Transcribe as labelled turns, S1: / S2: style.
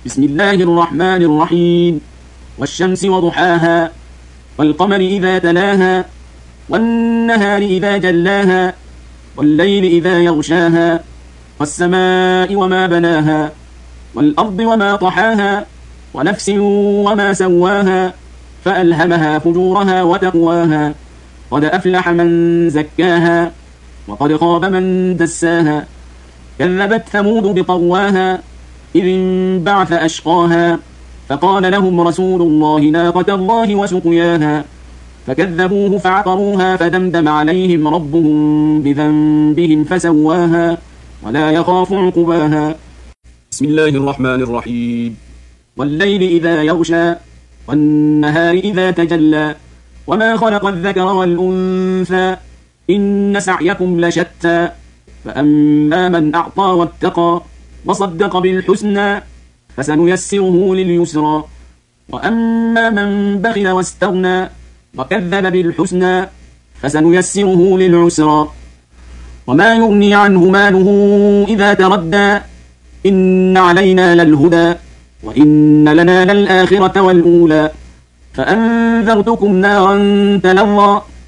S1: بسم الله الرحمن الرحيم. والشمس وضحاها والقمر إذا تلاها والنهار إذا جلاها والليل إذا يغشاها والسماء وما بناها والأرض وما طحاها ونفس وما سواها فألهمها فجورها وتقواها قد أفلح من زكاها وقد خاب من دساها كذبت ثمود بطغواها إذ انبعث أشقاها فقال لهم رسول الله ناقة الله وسقياها فكذبوه فعقروها فدمدم عليهم ربهم بذنبهم فسواها ولا يخاف عقباها.
S2: بسم الله الرحمن الرحيم.
S1: والليل إذا يغشى والنهار إذا تجلى وما خلق الذكر والأنثى إن سعيكم لشتى فأما من أعطى واتقى وصدق بالحسنى فسنيسره لليسرى وأما من بخل واستغنى وكذب بالحسنى فسنيسره للعسرى وما يغني عنه ماله إذا تردى إن علينا للهدى وإن لنا للآخرة والأولى فأنذرتكم نارا تلظى